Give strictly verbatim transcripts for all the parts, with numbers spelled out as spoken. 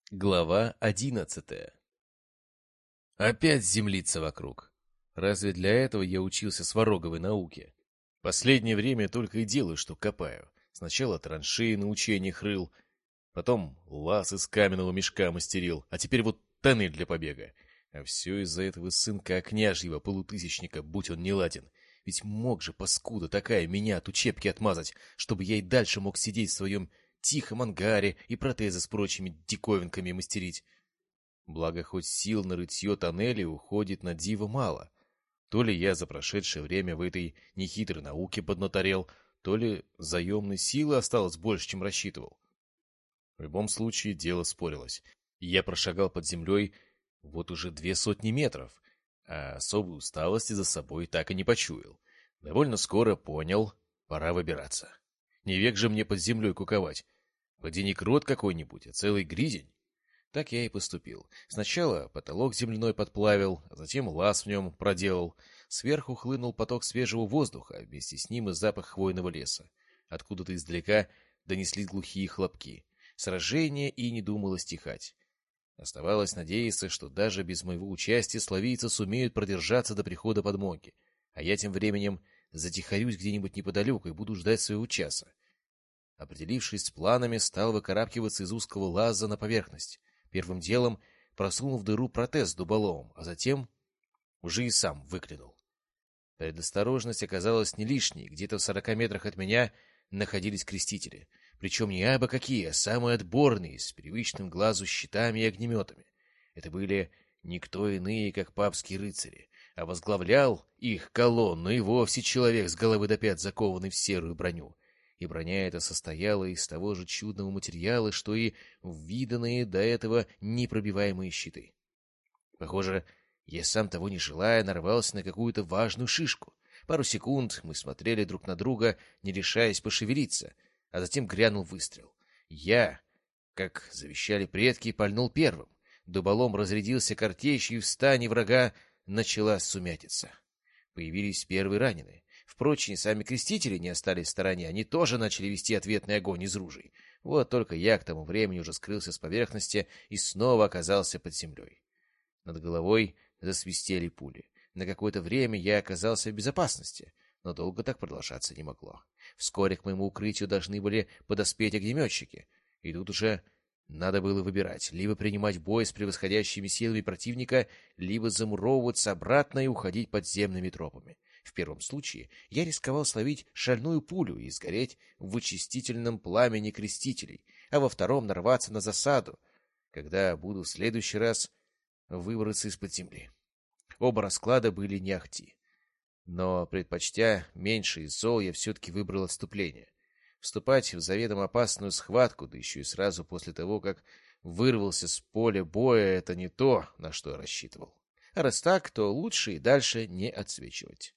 Глава одиннадцатая. Опять землица вокруг. Разве для этого я учился свароговой науке? Последнее время только и делаю, что копаю. Сначала траншеи на учениях рыл, потом лаз из каменного мешка мастерил, а теперь вот тоннель для побега. А все из-за этого сынка княжьего полутысячника, будь он неладен. Ведь мог же, паскуда такая, меня от учебки отмазать, чтобы я и дальше мог сидеть в своем тихом ангаре и протезы с прочими диковинками мастерить. Благо, хоть сил на рытье тоннелей уходит на диво мало. То ли я за прошедшее время в этой нехитрой науке поднаторел, то ли заемной силы осталось больше, чем рассчитывал. В любом случае, дело спорилось. Я прошагал под землей вот уже две сотни метров, а особой усталости за собой так и не почуял. Довольно скоро понял, пора выбираться. Не век же мне под землей куковать. Поди не крот какой-нибудь, а целый гризень. Так я и поступил. Сначала потолок земляной подплавил, а затем лаз в нем проделал. Сверху хлынул поток свежего воздуха, а вместе с ним и запах хвойного леса. Откуда-то издалека донеслись глухие хлопки. Сражение и не думало стихать. Оставалось надеяться, что даже без моего участия славийцы сумеют продержаться до прихода подмоги, а я тем временем затихарюсь где-нибудь неподалеку и буду ждать своего часа. Определившись с планами, стал выкарабкиваться из узкого лаза на поверхность. Первым делом просунул в дыру протез с дуболомом, а затем уже и сам выглянул. Предосторожность оказалась не лишней. Где-то в сорока метрах от меня находились крестители. Причем не абы какие, а самые отборные, с привычным глазу щитами и огнеметами. Это были никто иные, как папские рыцари, а возглавлял их колонну и вовсе человек с головы до пят, закованный в серую броню. И броня эта состояла из того же чудного материала, что и виданные до этого непробиваемые щиты. Похоже, я сам того не желая нарвался на какую-то важную шишку. Пару секунд мы смотрели друг на друга, не решаясь пошевелиться, а затем грянул выстрел. Я, как завещали предки, пальнул первым. Дуболом разрядился картечью, и в стане врага началась сумятица. Появились первые раненые. Впрочем, сами крестители не остались в стороне, они тоже начали вести ответный огонь из ружей. Вот только я к тому времени уже скрылся с поверхности и снова оказался под землей. Над головой засвистели пули. На какое-то время я оказался в безопасности, но долго так продолжаться не могло. Вскоре к моему укрытию должны были подоспеть огнеметчики, и тут уже надо было выбирать, либо принимать бой с превосходящими силами противника, либо замуровываться обратно и уходить подземными тропами. В первом случае я рисковал словить шальную пулю и сгореть в вычистительном пламени крестителей, а во втором нарваться на засаду, когда буду в следующий раз выбраться из-под земли. Оба расклада были не ахти. Но, предпочтя меньше из зол, я все-таки выбрал отступление. Вступать в заведомо опасную схватку, да еще и сразу после того, как вырвался с поля боя, это не то, на что я рассчитывал. А раз так, то лучше и дальше не отсвечивать.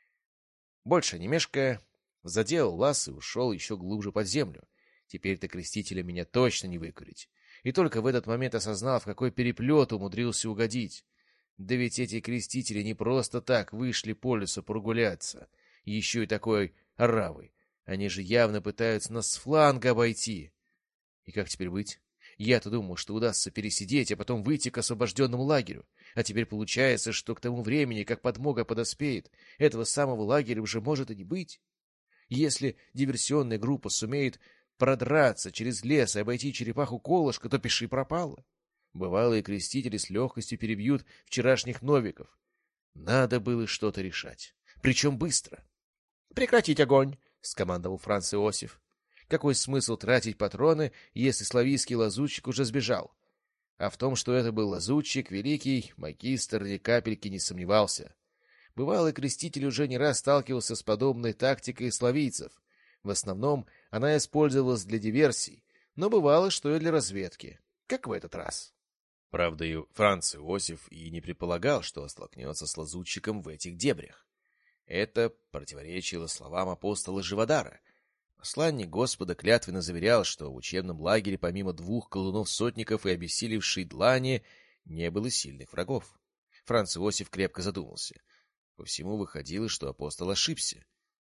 Больше не мешкая, заделал лаз и ушел еще глубже под землю. Теперь-то крестителя меня точно не выкурить. И только в этот момент осознал, в какой переплет умудрился угодить. Да ведь эти крестители не просто так вышли по лесу прогуляться, еще и такой оравой. Они же явно пытаются нас с фланга обойти. И как теперь быть? Я-то думал, что удастся пересидеть, а потом выйти к освобожденному лагерю. А теперь получается, что к тому времени, как подмога подоспеет, этого самого лагеря уже может и не быть. Если диверсионная группа сумеет продраться через лес и обойти черепаху Колышка, то пиши пропало. Бывалые крестители с легкостью перебьют вчерашних новиков. Надо было что-то решать. Причем быстро. — Прекратить огонь! — скомандовал Франц Иосиф. Какой смысл тратить патроны, если славийский лазутчик уже сбежал? А в том, что это был лазутчик, великий магистр ни капельки не сомневался. Бывалый креститель уже не раз сталкивался с подобной тактикой славийцев. В основном она использовалась для диверсий, но бывало, что и для разведки, как в этот раз. Правда, и Франц Иосиф и не предполагал, что столкнется с лазутчиком в этих дебрях. Это противоречило словам апостола Живодара. Посланник Господа клятвенно заверял, что в учебном лагере помимо двух колунов-сотников и обессилевшей длани не было сильных врагов. Франц Иосиф крепко задумался. По всему выходило, что апостол ошибся.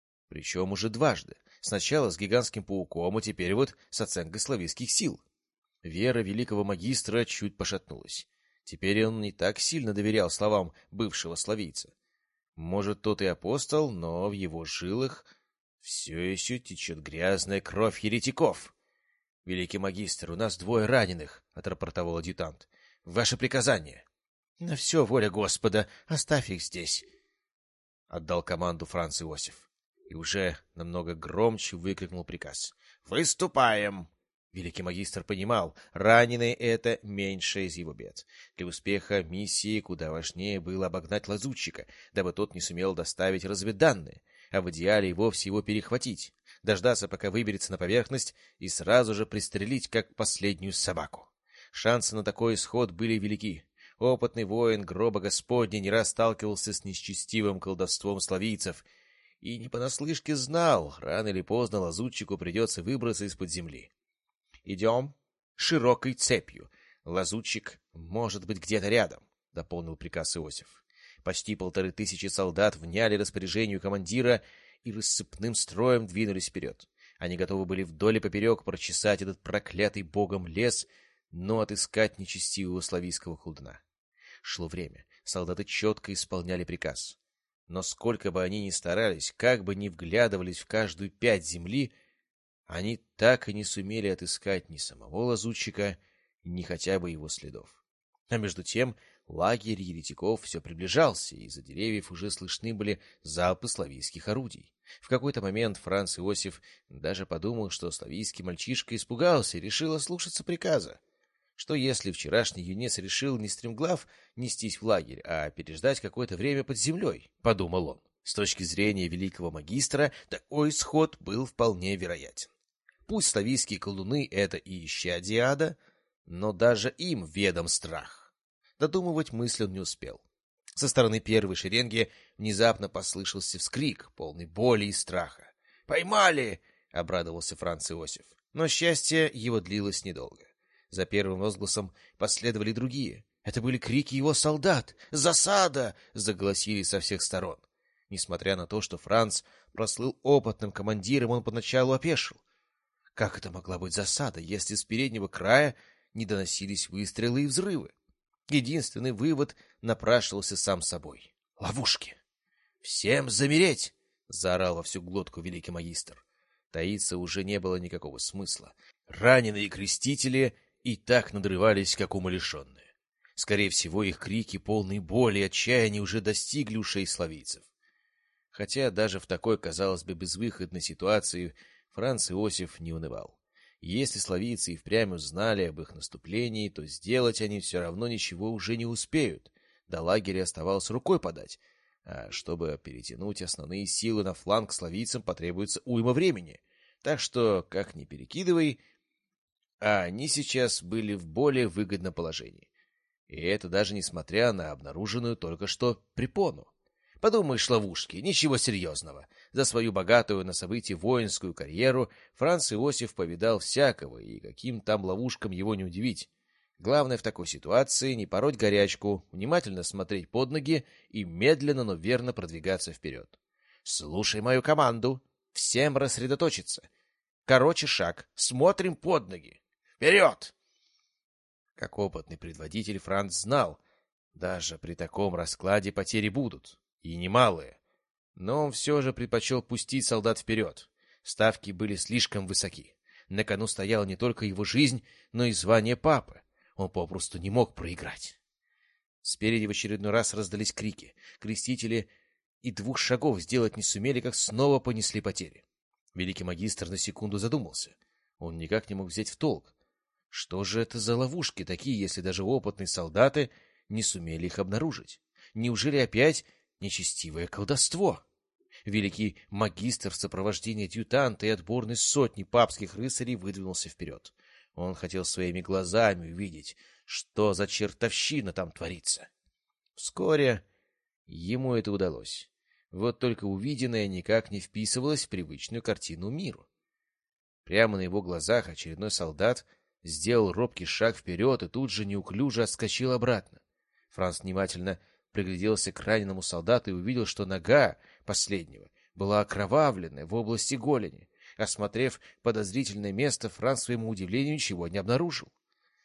Причем уже дважды. Сначала с гигантским пауком, а теперь вот с оценкой славянских сил. Вера великого магистра чуть пошатнулась. Теперь он не так сильно доверял словам бывшего славийца. Может, тот и апостол, но в его жилах все еще течет грязная кровь еретиков. — Великий магистр, у нас двое раненых, — отрапортовал адъютант. — Ваше приказание. — На все воля Господа, оставь их здесь, — отдал команду Франц Иосиф. И уже намного громче выкрикнул приказ. — Выступаем! Великий магистр понимал, раненые — это меньшее из его бед. Для успеха миссии куда важнее было обогнать лазутчика, дабы тот не сумел доставить разведданные, а в идеале и вовсе его перехватить, дождаться, пока выберется на поверхность, и сразу же пристрелить, как последнюю собаку. Шансы на такой исход были велики. Опытный воин гроба Господня не раз сталкивался с нечестивым колдовством славийцев и не понаслышке знал, рано или поздно лазутчику придется выбраться из-под земли. «Идем широкой цепью. Лазутчик может быть где-то рядом», — дополнил приказ Иосиф. Почти полторы тысячи солдат вняли распоряжению командира и рассыпным строем двинулись вперед. Они готовы были вдоль и поперек прочесать этот проклятый богом лес, но отыскать нечестивого славийского колдуна. Шло время, солдаты четко исполняли приказ. Но сколько бы они ни старались, как бы ни вглядывались в каждую пять земли, они так и не сумели отыскать ни самого лазутчика, ни хотя бы его следов. А между тем лагерь еретиков все приближался, и из-за деревьев уже слышны были залпы славийских орудий. В какой-то момент Франц Иосиф даже подумал, что славийский мальчишка испугался и решил ослушаться приказа. Что если вчерашний юнец решил не стремглав нестись в лагерь, а переждать какое-то время под землей, — подумал он. С точки зрения великого магистра такой исход был вполне вероятен. Пусть славийские колдуны — это и исчадие ада, но даже им ведом страх. Додумывать мысль он не успел. Со стороны первой шеренги внезапно послышался вскрик, полный боли и страха. «Поймали!» — обрадовался Франц Иосиф. Но счастье его длилось недолго. За первым возгласом последовали другие. Это были крики его солдат. «Засада!» — заголосили со всех сторон. Несмотря на то, что Франц прослыл опытным командиром, он поначалу опешил. Как это могла быть засада, если с переднего края не доносились выстрелы и взрывы? Единственный вывод напрашивался сам собой. Ловушки! «Всем замереть!» — заорал во всю глотку великий магистр. Таиться уже не было никакого смысла. Раненые крестители и так надрывались, как умалишенные. Скорее всего, их крики, полные боли и отчаяния, уже достигли ушей славийцев. Хотя даже в такой, казалось бы, безвыходной ситуации Франц Иосиф не унывал. Если славийцы и впрямь узнали об их наступлении, то сделать они все равно ничего уже не успеют. До лагеря оставалось рукой подать, а чтобы перетянуть основные силы на фланг славийцам потребуется уйма времени. Так что, как ни перекидывай, а они сейчас были в более выгодном положении. И это даже несмотря на обнаруженную только что препону. Подумаешь, ловушки, ничего серьезного. За свою богатую на события воинскую карьеру Франц Иосиф повидал всякого, и каким там ловушкам его не удивить. Главное в такой ситуации не пороть горячку, внимательно смотреть под ноги и медленно, но верно продвигаться вперед. «Слушай мою команду! Всем рассредоточиться! Короче шаг, смотрим под ноги! Вперед!» Как опытный предводитель Франц знал, даже при таком раскладе потери будут. И немалые. Но он все же предпочел пустить солдат вперед. Ставки были слишком высоки. На кону стояла не только его жизнь, но и звание папы. Он попросту не мог проиграть. Спереди в очередной раз раздались крики. Крестители и двух шагов сделать не сумели, как снова понесли потери. Великий магистр на секунду задумался. Он никак не мог взять в толк. Что же это за ловушки такие, если даже опытные солдаты не сумели их обнаружить? Неужели опять нечестивое колдовство? Великий магистр в сопровождении адъютанта и отборной сотни папских рыцарей выдвинулся вперед. Он хотел своими глазами увидеть, что за чертовщина там творится. Вскоре ему это удалось. Вот только увиденное никак не вписывалось в привычную картину миру. Прямо на его глазах очередной солдат сделал робкий шаг вперед и тут же неуклюже отскочил обратно. Франц внимательно пригляделся к раненому солдату и увидел, что нога последнего была окровавленная в области голени. Осмотрев подозрительное место, Франц, к своему удивлению, ничего не обнаружил.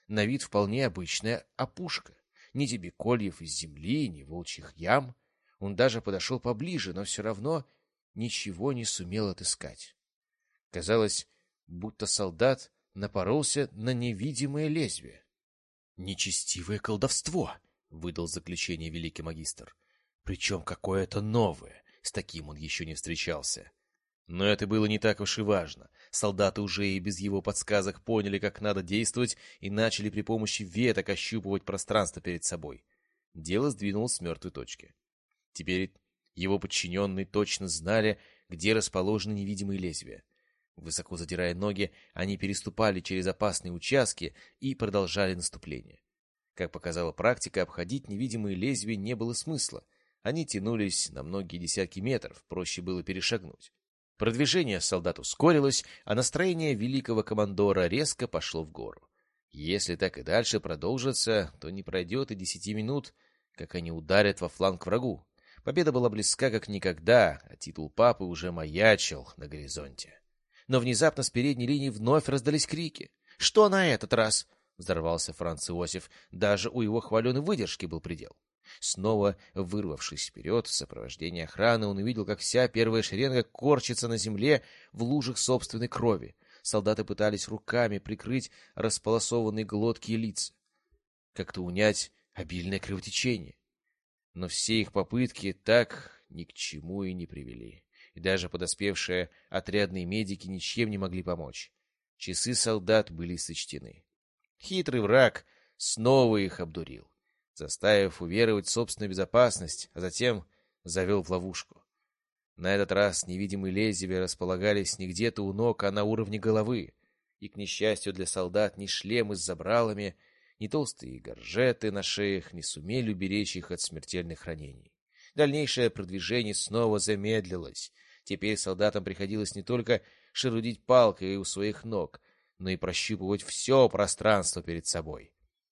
На вид вполне обычная опушка. Ни тебе кольев из земли, ни волчьих ям. Он даже подошел поближе, но все равно ничего не сумел отыскать. Казалось, будто солдат напоролся на невидимое лезвие. «Нечестивое колдовство!» — выдал заключение великий магистр. «Причем какое-то новое, с таким он еще не встречался». Но это было не так уж и важно. Солдаты уже и без его подсказок поняли, как надо действовать, и начали при помощи веток ощупывать пространство перед собой. Дело сдвинулось с мертвой точки. Теперь его подчиненные точно знали, где расположены невидимые лезвия. Высоко задирая ноги, они переступали через опасные участки и продолжали наступление. Как показала практика, обходить невидимые лезвия не было смысла. Они тянулись на многие десятки метров, проще было перешагнуть. Продвижение солдат ускорилось, а настроение великого командора резко пошло в гору. Если так и дальше продолжится, то не пройдет и десяти минут, как они ударят во фланг врагу. Победа была близка как никогда, а титул папы уже маячил на горизонте. Но внезапно с передней линии вновь раздались крики. «Что на этот раз?» — взорвался Франц Иосиф. Даже у его хваленой выдержки был предел. Снова вырвавшись вперед в сопровождении охраны, он увидел, как вся первая шеренга корчится на земле в лужах собственной крови. Солдаты пытались руками прикрыть располосованные глотки и лица, как-то унять обильное кровотечение. Но все их попытки так ни к чему и не привели. И даже подоспевшие отрядные медики ничем не могли помочь. Часы солдат были сочтены. Хитрый враг снова их обдурил, заставив уверовать в собственную безопасность, а затем завел в ловушку. На этот раз невидимые лезвия располагались не где-то у ног, а на уровне головы. И, к несчастью для солдат, ни шлемы с забралами, ни толстые горжеты на шеях не сумели уберечь их от смертельных ранений. Дальнейшее продвижение снова замедлилось. Теперь солдатам приходилось не только шерудить палкой у своих ног, но и прощупывать все пространство перед собой.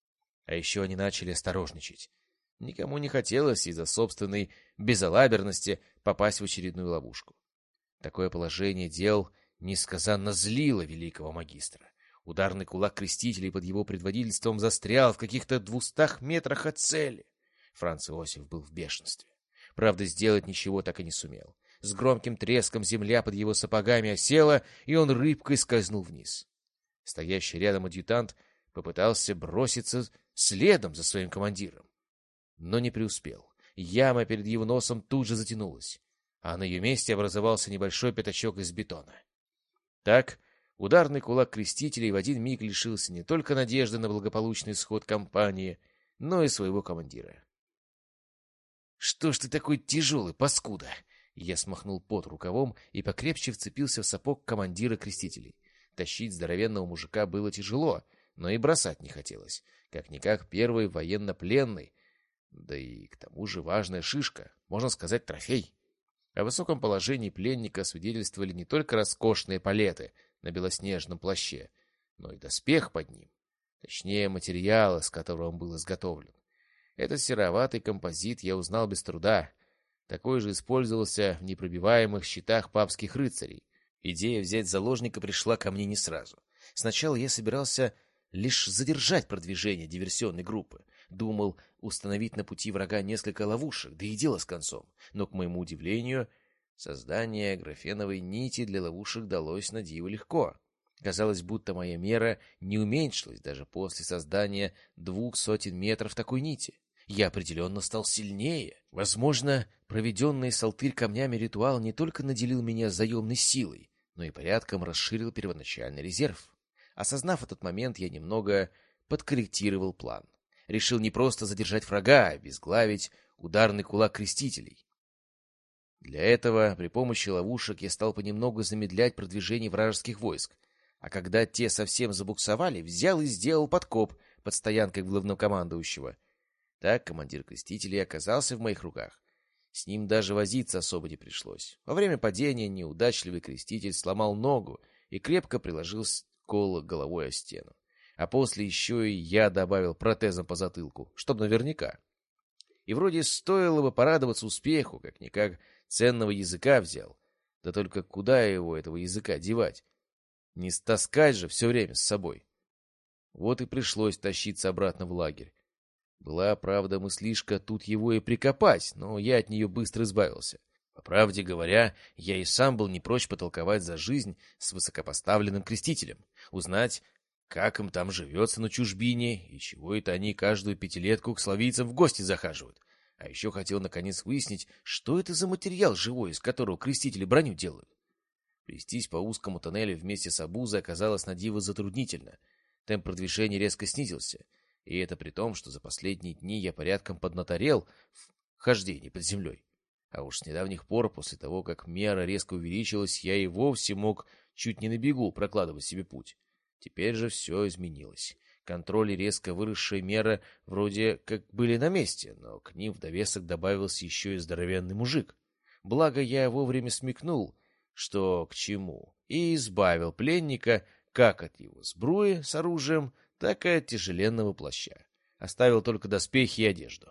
А еще они начали осторожничать. Никому не хотелось из-за собственной безалаберности попасть в очередную ловушку. Такое положение дел несказанно злило великого магистра. Ударный кулак крестителей под его предводительством застрял в каких-то двухстах метрах от цели. Франц Иосиф был в бешенстве. Правда, сделать ничего так и не сумел. С громким треском земля под его сапогами осела, и он рыбкой скользнул вниз. Стоящий рядом адъютант попытался броситься следом за своим командиром, но не преуспел. Яма перед его носом тут же затянулась, а на ее месте образовался небольшой пятачок из бетона. Так ударный кулак крестителей в один миг лишился не только надежды на благополучный исход кампании, но и своего командира. «Что ж ты такой тяжелый, паскуда?» Я смахнул пот рукавом и покрепче вцепился в сапог командира крестителей. Тащить здоровенного мужика было тяжело, но и бросать не хотелось. Как-никак первый военнопленный, да и к тому же важная шишка, можно сказать, трофей. О высоком положении пленника свидетельствовали не только роскошные палеты на белоснежном плаще, но и доспех под ним, точнее материал, из которого он был изготовлен. Этот сероватый композит я узнал без труда. Такой же использовался в непробиваемых щитах папских рыцарей. Идея взять заложника пришла ко мне не сразу. Сначала я собирался лишь задержать продвижение диверсионной группы. Думал установить на пути врага несколько ловушек, да и дело с концом. Но, к моему удивлению, создание графеновой нити для ловушек далось на диво легко. Казалось, будто моя мера не уменьшилась даже после создания двух сотен метров такой нити. Я определенно стал сильнее. Возможно, проведенный с алтырь камнями ритуал не только наделил меня заемной силой, но и порядком расширил первоначальный резерв. Осознав этот момент, я немного подкорректировал план. Решил не просто задержать врага, а обезглавить ударный кулак крестителей. Для этого при помощи ловушек я стал понемногу замедлять продвижение вражеских войск, а когда те совсем забуксовали, взял и сделал подкоп под стоянкой главнокомандующего. Так командир крестителей оказался в моих руках. С ним даже возиться особо не пришлось. Во время падения неудачливый креститель сломал ногу и крепко приложил коло головой о стену. А после еще и я добавил протезом по затылку, чтобы наверняка. И вроде стоило бы порадоваться успеху, как-никак ценного языка взял. Да только куда его, этого языка, девать? Не стаскать же все время с собой. Вот и пришлось тащиться обратно в лагерь. Была, правда, мыслишка тут его и прикопать, но я от нее быстро избавился. По правде говоря, я и сам был не прочь потолковать за жизнь с высокопоставленным крестителем, узнать, как им там живется на чужбине, и чего это они каждую пятилетку к славийцам в гости захаживают. А еще хотел наконец выяснить, что это за материал живой, из которого крестители броню делают. Плестись по узкому тоннелю вместе с обузой оказалось на диво затруднительно. Темп продвижения резко снизился, и это при том, что за последние дни я порядком поднаторел в хождении под землей. А уж с недавних пор, после того, как мера резко увеличилась, я и вовсе мог чуть не на бегу прокладывать себе путь. Теперь же все изменилось. Контроль и резко выросшая мера вроде как были на месте, но к ним в довесок добавился еще и здоровенный мужик. Благо я вовремя смекнул, что к чему, и избавил пленника как от его сбруи с оружием, так и от тяжеленного плаща. Оставил только доспехи и одежду.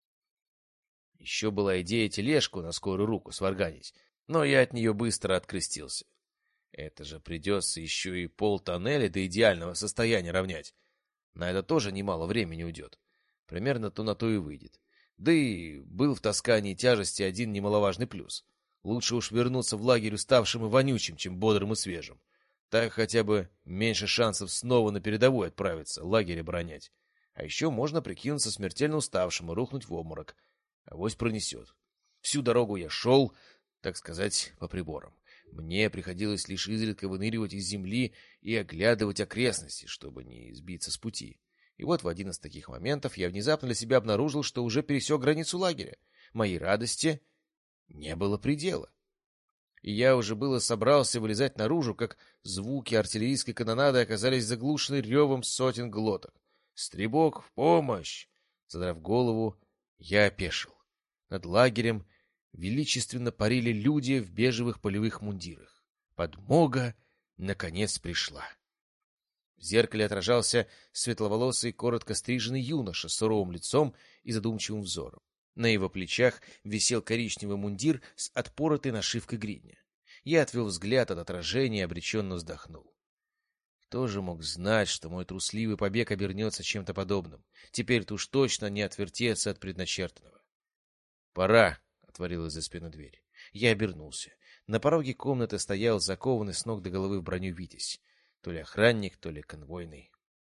Еще была идея тележку на скорую руку сварганить, но я от нее быстро открестился. Это же придется еще и пол тоннеля до идеального состояния равнять. На это тоже немало времени уйдет. Примерно то на то и выйдет. Да и был в таскании тяжести один немаловажный плюс. Лучше уж вернуться в лагерь уставшим и вонючим, чем бодрым и свежим. Так хотя бы меньше шансов снова на передовую отправиться, лагерь оборонять. А еще можно прикинуться смертельно уставшим и рухнуть в обморок. Авось пронесет. Всю дорогу я шел, так сказать, по приборам. Мне приходилось лишь изредка выныривать из земли и оглядывать окрестности, чтобы не сбиться с пути. И вот в один из таких моментов я внезапно для себя обнаружил, что уже пересек границу лагеря. Моей радости не было предела. И я уже было собрался вылезать наружу, как звуки артиллерийской канонады оказались заглушены ревом сотен глоток. «Стребок, в помощь!» Задрав голову, я опешил. Над лагерем величественно парили люди в бежевых полевых мундирах. Подмога наконец пришла. В зеркале отражался светловолосый, коротко стриженный юноша с суровым лицом и задумчивым взором. На его плечах висел коричневый мундир с отпоротой нашивкой гридня. Я отвел взгляд от отражения и обреченно вздохнул. Кто же мог знать, что мой трусливый побег обернется чем-то подобным? Теперь-то уж точно не отвертеться от предначертанного. «Пора!» — отворилась за спину дверь. Я обернулся. На пороге комнаты стоял закованный с ног до головы в броню Витязь. То ли охранник, то ли конвойный.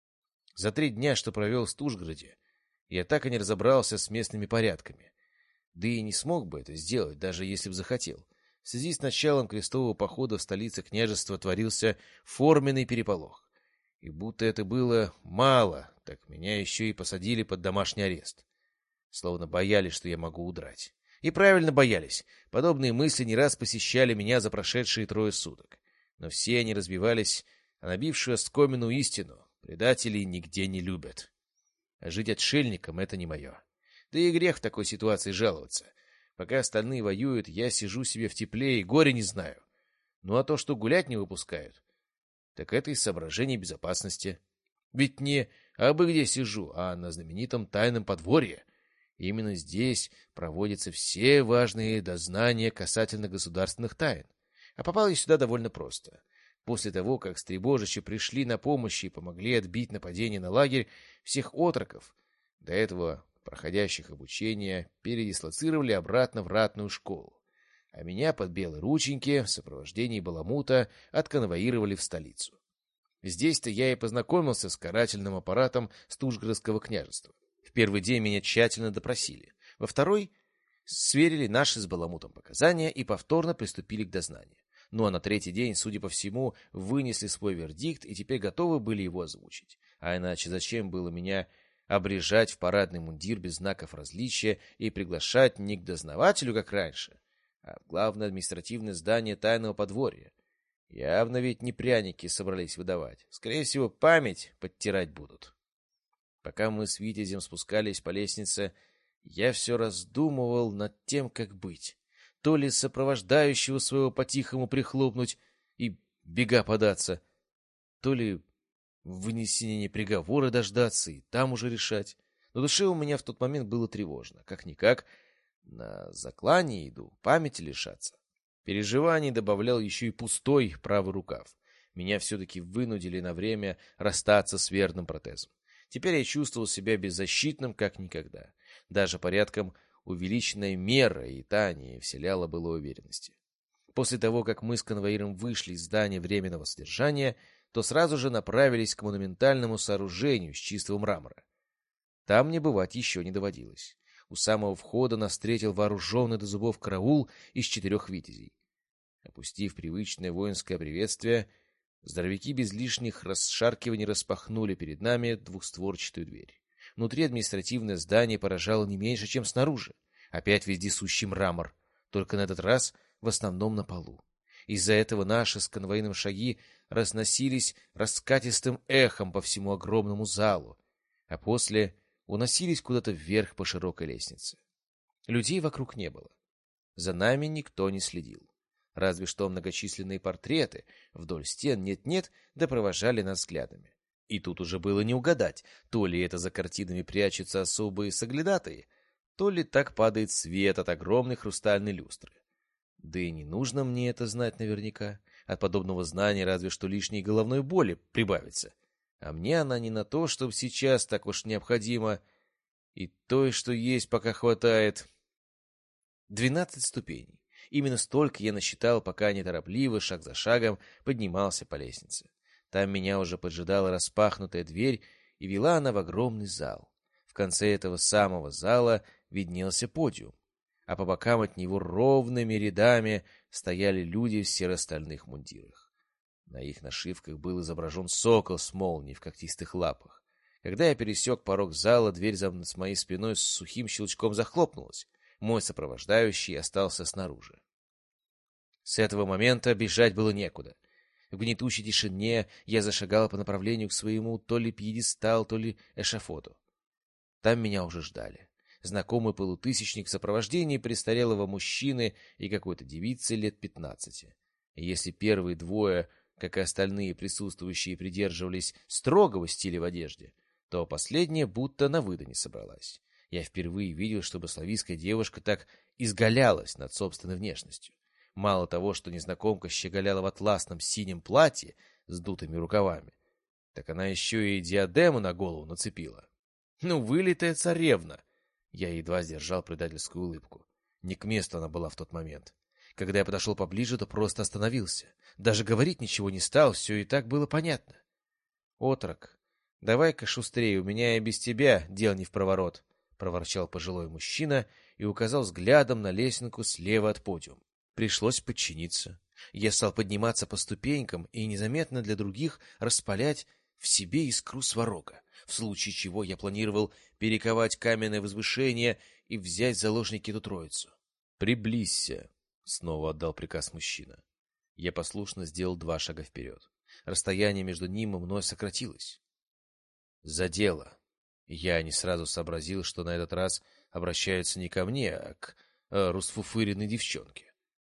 За три дня, что провел в Стужгороде, я так и не разобрался с местными порядками. Да и не смог бы это сделать, даже если бы захотел. В связи с началом крестового похода в столице княжества творился форменный переполох. И будто это было мало, так меня еще и посадили под домашний арест. Словно боялись, что я могу удрать. И правильно боялись. Подобные мысли не раз посещали меня за прошедшие трое суток. Но все они разбивались о набившую оскомину истину. Предателей нигде не любят. А жить отшельником — это не мое. Да и грех в такой ситуации жаловаться. Пока остальные воюют, я сижу себе в тепле и горе не знаю. Ну а то, что гулять не выпускают, так это из соображений безопасности. Ведь не абы где сижу, а на знаменитом тайном подворье. Именно здесь проводятся все важные дознания касательно государственных тайн. А попал я сюда довольно просто. После того, как стребожичи пришли на помощь и помогли отбить нападение на лагерь, всех отроков, до этого проходящих обучение, передислоцировали обратно в ратную школу. А меня под белые рученьки в сопровождении баламута отконвоировали в столицу. Здесь-то я и познакомился с карательным аппаратом Стужгородского княжества. В первый день меня тщательно допросили. Во второй сверили наши с баламутом показания и повторно приступили к дознанию. Ну а на третий день, судя по всему, вынесли свой вердикт и теперь готовы были его озвучить. А иначе зачем было меня обрежать в парадный мундир без знаков различия и приглашать не к дознавателю, как раньше, а в главное административное здание тайного подворья? Явно ведь не пряники собрались выдавать. Скорее всего, память подтирать будут. Пока мы с Витязем спускались по лестнице, я все раздумывал над тем, как быть. То ли сопровождающего своего по-тихому прихлопнуть и бега податься, то ли вынесения приговора дождаться и там уже решать. На душе у меня в тот момент было тревожно. Как-никак на заклание иду, памяти лишаться. Переживаний добавлял еще и пустой правый рукав. Меня все-таки вынудили на время расстаться с верным протезом. Теперь я чувствовал себя беззащитным, как никогда. Даже порядком увеличенная мера и та не вселяла было уверенности. После того, как мы с конвоиром вышли из здания временного содержания, то сразу же направились к монументальному сооружению с чистого мрамора. Там мне бывать еще не доводилось. У самого входа нас встретил вооруженный до зубов караул из четырех витязей. Опустив привычное воинское приветствие, здоровяки без лишних расшаркиваний распахнули перед нами двухстворчатую дверь. Внутри административное здание поражало не меньше, чем снаружи. Опять вездесущий мрамор, только на этот раз в основном на полу. Из-за этого наши с конвоином шаги разносились раскатистым эхом по всему огромному залу, а после уносились куда-то вверх по широкой лестнице. Людей вокруг не было. За нами никто не следил. Разве что многочисленные портреты вдоль стен нет-нет да провожали нас взглядами. И тут уже было не угадать, то ли это за картинами прячутся особые соглядатые, то ли так падает свет от огромной хрустальной люстры. Да и не нужно мне это знать наверняка. От подобного знания разве что лишней головной боли прибавится. А мне она не на то, чтобы сейчас так уж необходимо, и той, что есть, пока хватает. Двенадцать ступеней. Именно столько я насчитал, пока неторопливо, шаг за шагом, поднимался по лестнице. Там меня уже поджидала распахнутая дверь, и вела она в огромный зал. В конце этого самого зала виднелся подиум, а по бокам от него ровными рядами стояли люди в серо-стальных мундирах. На их нашивках был изображен сокол с молнией в когтистых лапах. Когда я пересек порог зала, дверь за с моей спиной с сухим щелчком захлопнулась. Мой сопровождающий остался снаружи. С этого момента бежать было некуда. В гнетущей тишине я зашагал по направлению к своему то ли пьедесталу, то ли эшафоту. Там меня уже ждали. Знакомый полутысячник в сопровождении престарелого мужчины и какой-то девицы лет пятнадцати. И если первые двое, как и остальные присутствующие, придерживались строгого стиля в одежде, то последняя будто на выдане собралась. Я впервые видел, чтобы славийская девушка так изгалялась над собственной внешностью. Мало того, что незнакомка щеголяла в атласном синем платье с дутыми рукавами, так она еще и диадему на голову нацепила. Ну, вылитая царевна! Я едва сдержал предательскую улыбку. Не к месту она была в тот момент. Когда я подошел поближе, то просто остановился. Даже говорить ничего не стал, все и так было понятно. — Отрок, давай-ка шустрее, у меня и без тебя дел не впроворот, — проворчал пожилой мужчина и указал взглядом на лесенку слева от подиума. Пришлось подчиниться. Я стал подниматься по ступенькам и незаметно для других распалять в себе искру сварога, в случае чего я планировал перековать каменное возвышение и взять в заложники эту троицу. — Приблизься, — снова отдал приказ мужчина. Я послушно сделал два шага вперед. Расстояние между ним и мной сократилось. — За дело. Я не сразу сообразил, что на этот раз обращаются не ко мне, а к э, расфуфыренной девчонке.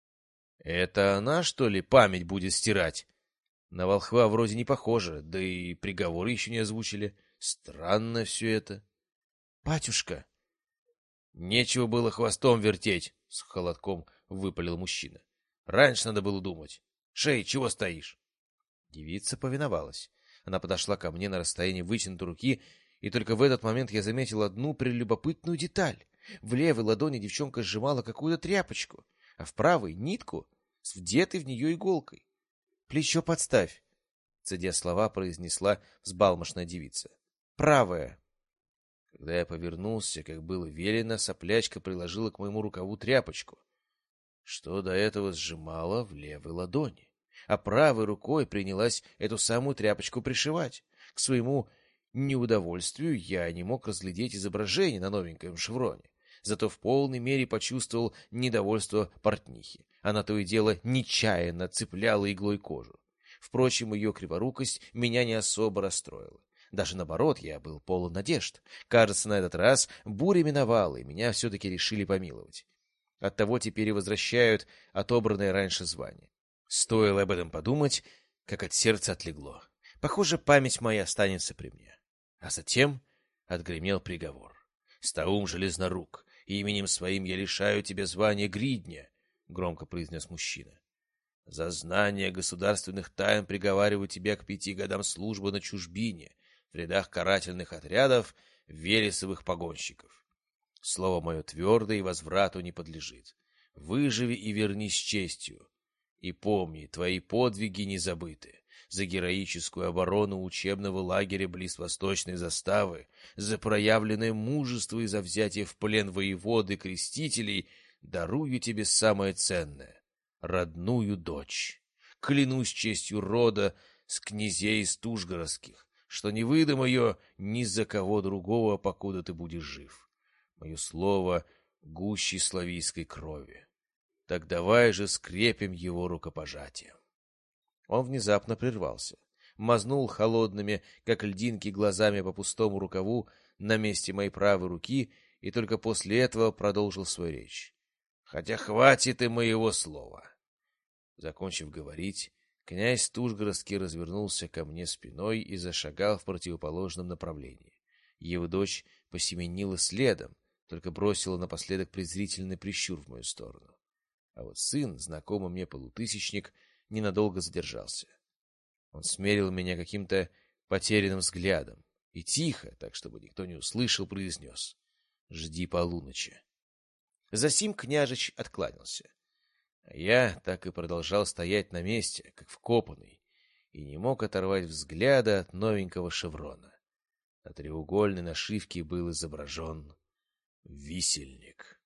Это она, что ли, память будет стирать? На волхва вроде не похоже, да и приговор еще не озвучили. Странно все это. — Батюшка! — Нечего было хвостом вертеть, — с холодком выпалил мужчина. — Раньше надо было думать. Шей, чего стоишь? Девица повиновалась. Она подошла ко мне на расстоянии вытянутой руки, и только в этот момент я заметил одну прелюбопытную деталь. В левой ладони девчонка сжимала какую-то тряпочку, а в правой — нитку с вдетой в нее иголкой. — Плечо подставь, — цедя слова, произнесла взбалмошная девица. — Правая. Когда я повернулся, как было велено, соплячка приложила к моему рукаву тряпочку, что до этого сжимала в левой ладони, а правой рукой принялась эту самую тряпочку пришивать. К своему неудовольствию я не мог разглядеть изображение на новеньком шевроне. Зато в полной мере почувствовал недовольство портнихи. Она то и дело нечаянно цепляла иглой кожу. Впрочем, ее криворукость меня не особо расстроила. Даже наоборот, я был полон надежд. Кажется, на этот раз буря миновала, и меня все-таки решили помиловать. Оттого теперь и возвращают отобранное раньше звание. Стоило об этом подумать, как от сердца отлегло. Похоже, память моя останется при мне. А затем отгремел приговор. «Стаум Железнорук, именем своим я лишаю тебя звания гридня», — громко произнес мужчина. За знание государственных тайн приговариваю тебя к пяти годам службы на чужбине в рядах карательных отрядов вересовых погонщиков. Слово мое твердо и возврату не подлежит. Выживи и вернись с честью. И помни, твои подвиги не забыты. За героическую оборону учебного лагеря близ восточной заставы, за проявленное мужество и за взятие в плен воеводы крестителей дарую тебе самое ценное — родную дочь. Клянусь честью рода с князей стужгородских, что не выдам ее ни за кого другого, покуда ты будешь жив. Мое слово гуще славийской крови. Так давай же скрепим его рукопожатием. Он внезапно прервался, мазнул холодными, как льдинки, глазами по пустому рукаву на месте моей правой руки и только после этого продолжил свою речь. Хотя хватит и моего слова. Закончив говорить, князь Стужгородский развернулся ко мне спиной и зашагал в противоположном направлении. Его дочь посеменила следом, только бросила напоследок презрительный прищур в мою сторону. А вот сын, знакомый мне полутысячник, ненадолго задержался. Он смерил меня каким-то потерянным взглядом и тихо, так чтобы никто не услышал, произнес: «Жди полуночи». Засим княжич откланялся. А я так и продолжал стоять на месте, как вкопанный, и не мог оторвать взгляда от новенького шеврона. На треугольной нашивке был изображен висельник.